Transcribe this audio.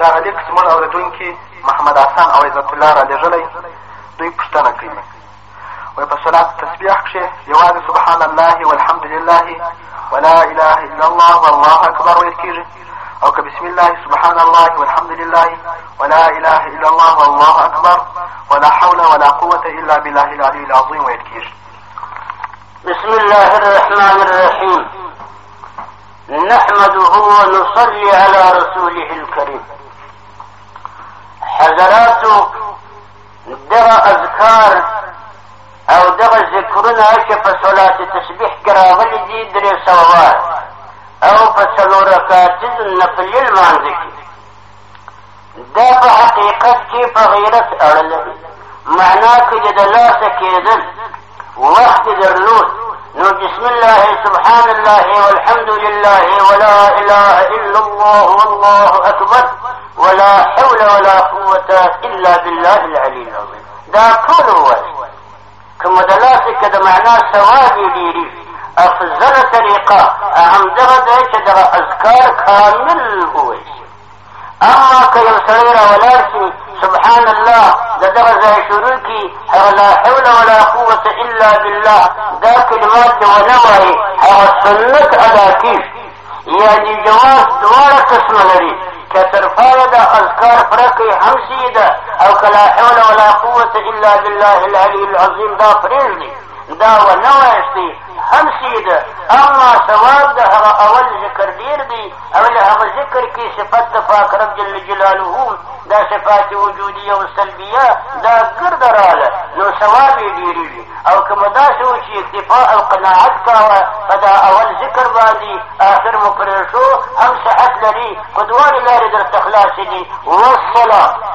دغه لیک زموږ اورېدونکي محمد حسن او عزت الله رالېږلی. دوی پوښتنه کوي وایي په صلات تسبیح کښې یوازې سبحان الله والحمد لله ولا اله الا الله والله اکبر ویل کېږي، او که بسم الله سبحان الله والحمد لله ولا اله الا الله والله اکبر ولا حول ولا قوة الا بالله العلي العظيم ویل کېږي. بسم الله الرحمن الرحيم. نحمده ونصلي على رسوله الكريم. حضراتو دغه اذکار او دغه ذکرونه چې په صلات تسبیح کې راغلي دي 300 وار او په 4 رکعاتیز نفلي لمانځه کې دا په حقیقت کې په غیرت اړه لري. معنا کې د لاسه کېدل وخت درلود نو بسم الله سبحان الله والحمد لله ولا اله الا الله والله اکبر ولا حول ولا قوة الا بالله العلي العظيم دا ټول ووایي. کومه د لاسه کې د معنا ثواب یې ډېري افضله طریقه همدغه دی چې دغه اذکار کامل ووایي. اما که یو سړی راولاړ شي سبحان الله د دغه ځای شروع کړي هغه لا حول ولا قوة الا بالله دا کلمات دې ونه وایي هغه سنت ادا کېږي. یعنې جواز دواړه قسمه لري که تر پایه د اذکار پرکې هم سیده او که لا حول ولا قوة الا بالله العلي العظيم دا پرېږدي دا ونه وایستي هم سیده. اما ثواب د هغه اول ذکر ډېر دی او له هغه ذکر کې صفت د پاک رب جل جلاله دا صفات وجودیه او سلبیه دا ګرده راله نو ثواب یې ډېرېږي. او کومه داسې و چې اکتفا او قناعت کوه په دا اول ذکر باندې آخر مو پرېښو هم صحت لري خو دواړې لارې درته خلاصې دي. والصلاة